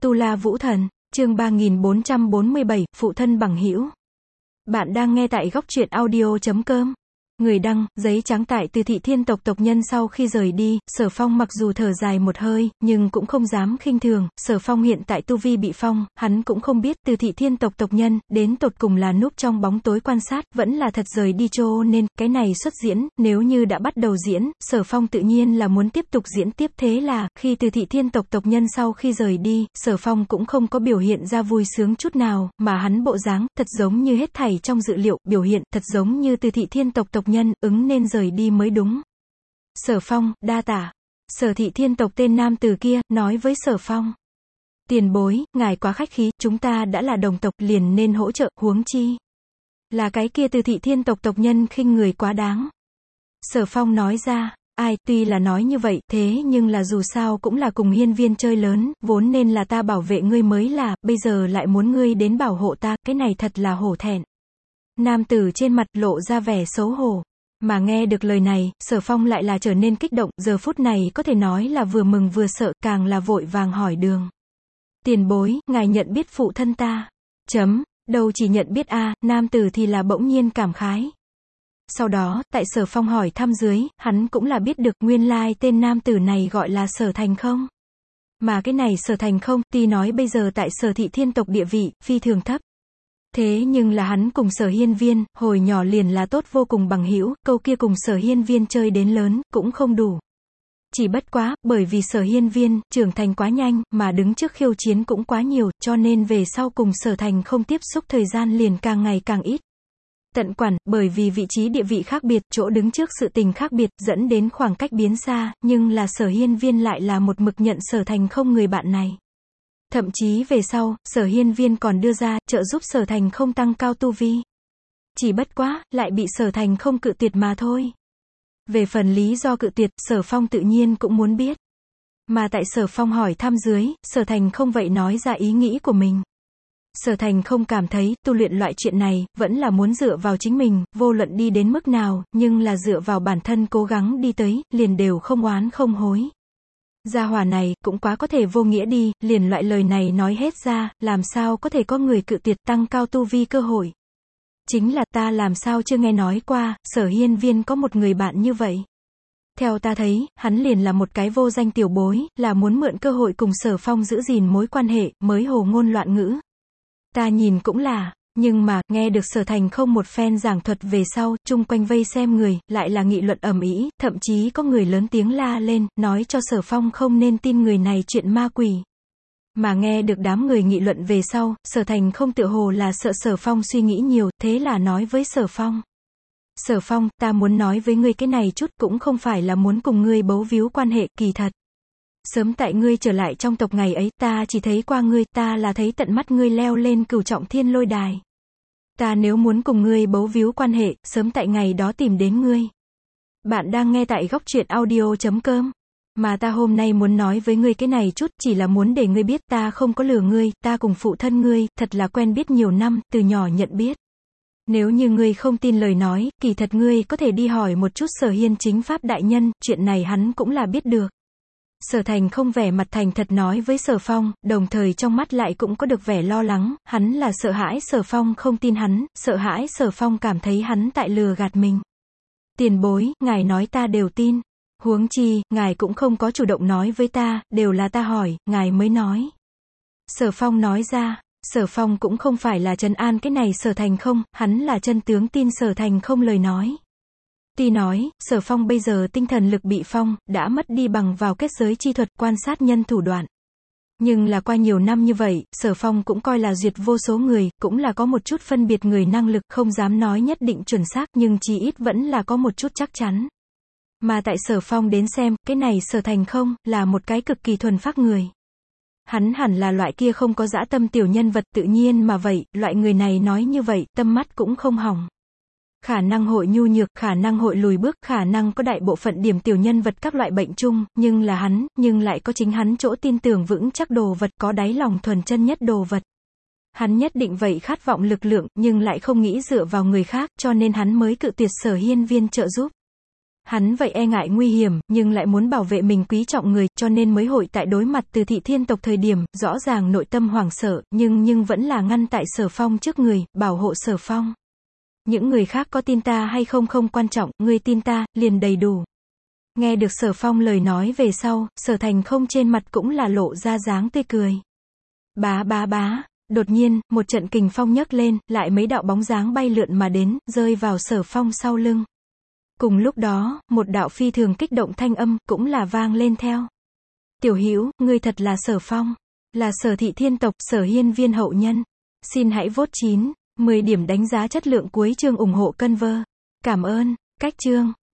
Tu La Vũ Thần, chương 3447, phụ thân bằng hữu. Bạn đang nghe tại góc truyện audio.com. Người đăng, giấy trắng. Tại Từ Thị Thiên tộc tộc nhân sau khi rời đi, Sở Phong mặc dù thở dài một hơi, nhưng cũng không dám khinh thường. Sở Phong hiện tại tu vi bị phong, hắn cũng không biết Từ Thị Thiên tộc tộc nhân, đến tột cùng là núp trong bóng tối quan sát, vẫn là thật rời đi cho nên, cái này xuất diễn, nếu như đã bắt đầu diễn, Sở Phong tự nhiên là muốn tiếp tục diễn tiếp. Thế là, khi Từ Thị Thiên tộc tộc nhân sau khi rời đi, Sở Phong cũng không có biểu hiện ra vui sướng chút nào, mà hắn bộ dáng, thật giống như hết thảy trong dự liệu, biểu hiện, thật giống như Từ Thị Thiên tộc tộc nhân ứng nên rời đi mới đúng. Sở Phong, đa tạ. Sở Thị Thiên tộc tên nam tử kia, nói với Sở Phong. Tiền bối, ngài quá khách khí, chúng ta đã là đồng tộc, liền nên hỗ trợ, huống chi là cái kia Từ Thị Thiên tộc tộc nhân khinh người quá đáng. Sở Phong nói ra, ai, tuy là nói như vậy, thế nhưng là dù sao cũng là cùng hiên viên chơi lớn, vốn nên là ta bảo vệ ngươi mới là, bây giờ lại muốn ngươi đến bảo hộ ta, cái này thật là hổ thẹn. Nam tử trên mặt lộ ra vẻ xấu hổ. Mà nghe được lời này, Sở Phong lại là trở nên kích động, giờ phút này có thể nói là vừa mừng vừa sợ, càng là vội vàng hỏi đường. Tiền bối, ngài nhận biết phụ thân ta? Đâu chỉ nhận biết a, nam tử thì là bỗng nhiên cảm khái. Sau đó, tại Sở Phong hỏi thăm dưới, hắn cũng là biết được nguyên lai tên nam tử này gọi là Sở Thành Không. Mà cái này Sở Thành Không, tuy nói bây giờ tại Sở Thị Thiên tộc địa vị, phi thường thấp. Thế nhưng là hắn cùng Sở Hiên Viên, hồi nhỏ liền là tốt vô cùng bằng hữu, câu kia cùng Sở Hiên Viên chơi đến lớn, cũng không đủ. Chỉ bất quá, bởi vì Sở Hiên Viên, trưởng thành quá nhanh, mà đứng trước khiêu chiến cũng quá nhiều, cho nên về sau cùng Sở Thành Không tiếp xúc thời gian liền càng ngày càng ít. Tận quản, bởi vì vị trí địa vị khác biệt, chỗ đứng trước sự tình khác biệt, dẫn đến khoảng cách biến xa, nhưng là Sở Hiên Viên lại là một mực nhận Sở Thành Không người bạn này. Thậm chí về sau, Sở Hiên Viên còn đưa ra, trợ giúp Sở Thành Không tăng cao tu vi. Chỉ bất quá, lại bị Sở Thành Không cự tuyệt mà thôi. Về phần lý do cự tuyệt, Sở Phong tự nhiên cũng muốn biết. Mà tại Sở Phong hỏi thăm dưới, Sở Thành Không vậy nói ra ý nghĩ của mình. Sở Thành Không cảm thấy, tu luyện loại chuyện này, vẫn là muốn dựa vào chính mình, vô luận đi đến mức nào, nhưng là dựa vào bản thân cố gắng đi tới, liền đều không oán không hối. Gia hỏa này, cũng quá có thể vô nghĩa đi, liền loại lời này nói hết ra, làm sao có thể có người cự tuyệt tăng cao tu vi cơ hội. Chính là ta làm sao chưa nghe nói qua, Sở Hiên Viên có một người bạn như vậy. Theo ta thấy, hắn liền là một cái vô danh tiểu bối, là muốn mượn cơ hội cùng Sở Phong giữ gìn mối quan hệ, mới hồ ngôn loạn ngữ. Ta nhìn cũng là, nhưng mà, nghe được Sở Thành Không một phen giảng thuật về sau, chung quanh vây xem người, lại là nghị luận ầm ĩ, thậm chí có người lớn tiếng la lên, nói cho Sở Phong không nên tin người này chuyện ma quỷ. Mà nghe được đám người nghị luận về sau, Sở Thành Không tựa hồ là sợ Sở Phong suy nghĩ nhiều, thế là nói với Sở Phong. Sở Phong, ta muốn nói với ngươi cái này chút, cũng không phải là muốn cùng ngươi bấu víu quan hệ, kỳ thật. Sớm tại ngươi trở lại trong tộc ngày ấy, ta chỉ thấy qua ngươi, ta là thấy tận mắt ngươi leo lên Cửu Trọng Thiên Lôi Đài. Ta nếu muốn cùng ngươi bấu víu quan hệ, sớm tại ngày đó tìm đến ngươi. Bạn đang nghe tại góc truyện audio.com. Mà ta hôm nay muốn nói với ngươi cái này chút, chỉ là muốn để ngươi biết ta không có lừa ngươi, ta cùng phụ thân ngươi, thật là quen biết nhiều năm, từ nhỏ nhận biết. Nếu như ngươi không tin lời nói, kỳ thật ngươi có thể đi hỏi một chút Sở Hiên Chính Pháp đại nhân, chuyện này hắn cũng là biết được. Sở Thành Không vẻ mặt thành thật nói với Sở Phong, đồng thời trong mắt lại cũng có được vẻ lo lắng, hắn là sợ hãi Sở Phong không tin hắn, sợ hãi Sở Phong cảm thấy hắn tại lừa gạt mình. Tiền bối, ngài nói ta đều tin. Huống chi, ngài cũng không có chủ động nói với ta, đều là ta hỏi, ngài mới nói. Sở Phong nói ra, Sở Phong cũng không phải là trấn an cái này Sở Thành Không, hắn là chân tướng tin Sở Thành Không lời nói. Tuy nói, Sở Phong bây giờ tinh thần lực bị phong, đã mất đi bằng vào kết giới chi thuật quan sát nhân thủ đoạn. Nhưng là qua nhiều năm như vậy, Sở Phong cũng coi là duyệt vô số người, cũng là có một chút phân biệt người năng lực, không dám nói nhất định chuẩn xác, nhưng chí ít vẫn là có một chút chắc chắn. Mà tại Sở Phong đến xem, cái này Sở Thành Không, là một cái cực kỳ thuần phác người. Hắn hẳn là loại kia không có dã tâm tiểu nhân vật tự nhiên mà vậy, loại người này nói như vậy, tâm mắt cũng không hỏng. Khả năng hội nhu nhược, khả năng hội lùi bước, khả năng có đại bộ phận điểm tiểu nhân vật các loại bệnh chung, nhưng là hắn, nhưng lại có chính hắn chỗ tin tưởng vững chắc đồ vật, có đáy lòng thuần chân nhất đồ vật. Hắn nhất định vậy khát vọng lực lượng, nhưng lại không nghĩ dựa vào người khác, cho nên hắn mới cự tuyệt Sở Hiên Viên trợ giúp. Hắn vậy e ngại nguy hiểm, nhưng lại muốn bảo vệ mình quý trọng người, cho nên mới hội tại đối mặt Từ Thị Thiên tộc thời điểm, rõ ràng nội tâm hoảng sợ, nhưng vẫn là ngăn tại Sở Phong trước người, bảo hộ Sở Phong. Những người khác có tin ta hay không không quan trọng, ngươi tin ta, liền đầy đủ. Nghe được Sở Phong lời nói về sau, Sở Thành không trên mặt cũng là lộ ra dáng tươi cười. Bá bá bá, đột nhiên, một trận kình phong nhấc lên, lại mấy đạo bóng dáng bay lượn mà đến, rơi vào Sở Phong sau lưng. Cùng lúc đó, một đạo phi thường kích động thanh âm, cũng là vang lên theo. Tiểu Hữu, ngươi thật là Sở Phong, là Sở Thị Thiên tộc, Sở Hiên Viên hậu nhân. Xin hãy vote 9, 10 điểm đánh giá chất lượng cuối chương ủng hộ Conver. Cảm ơn, cách chương.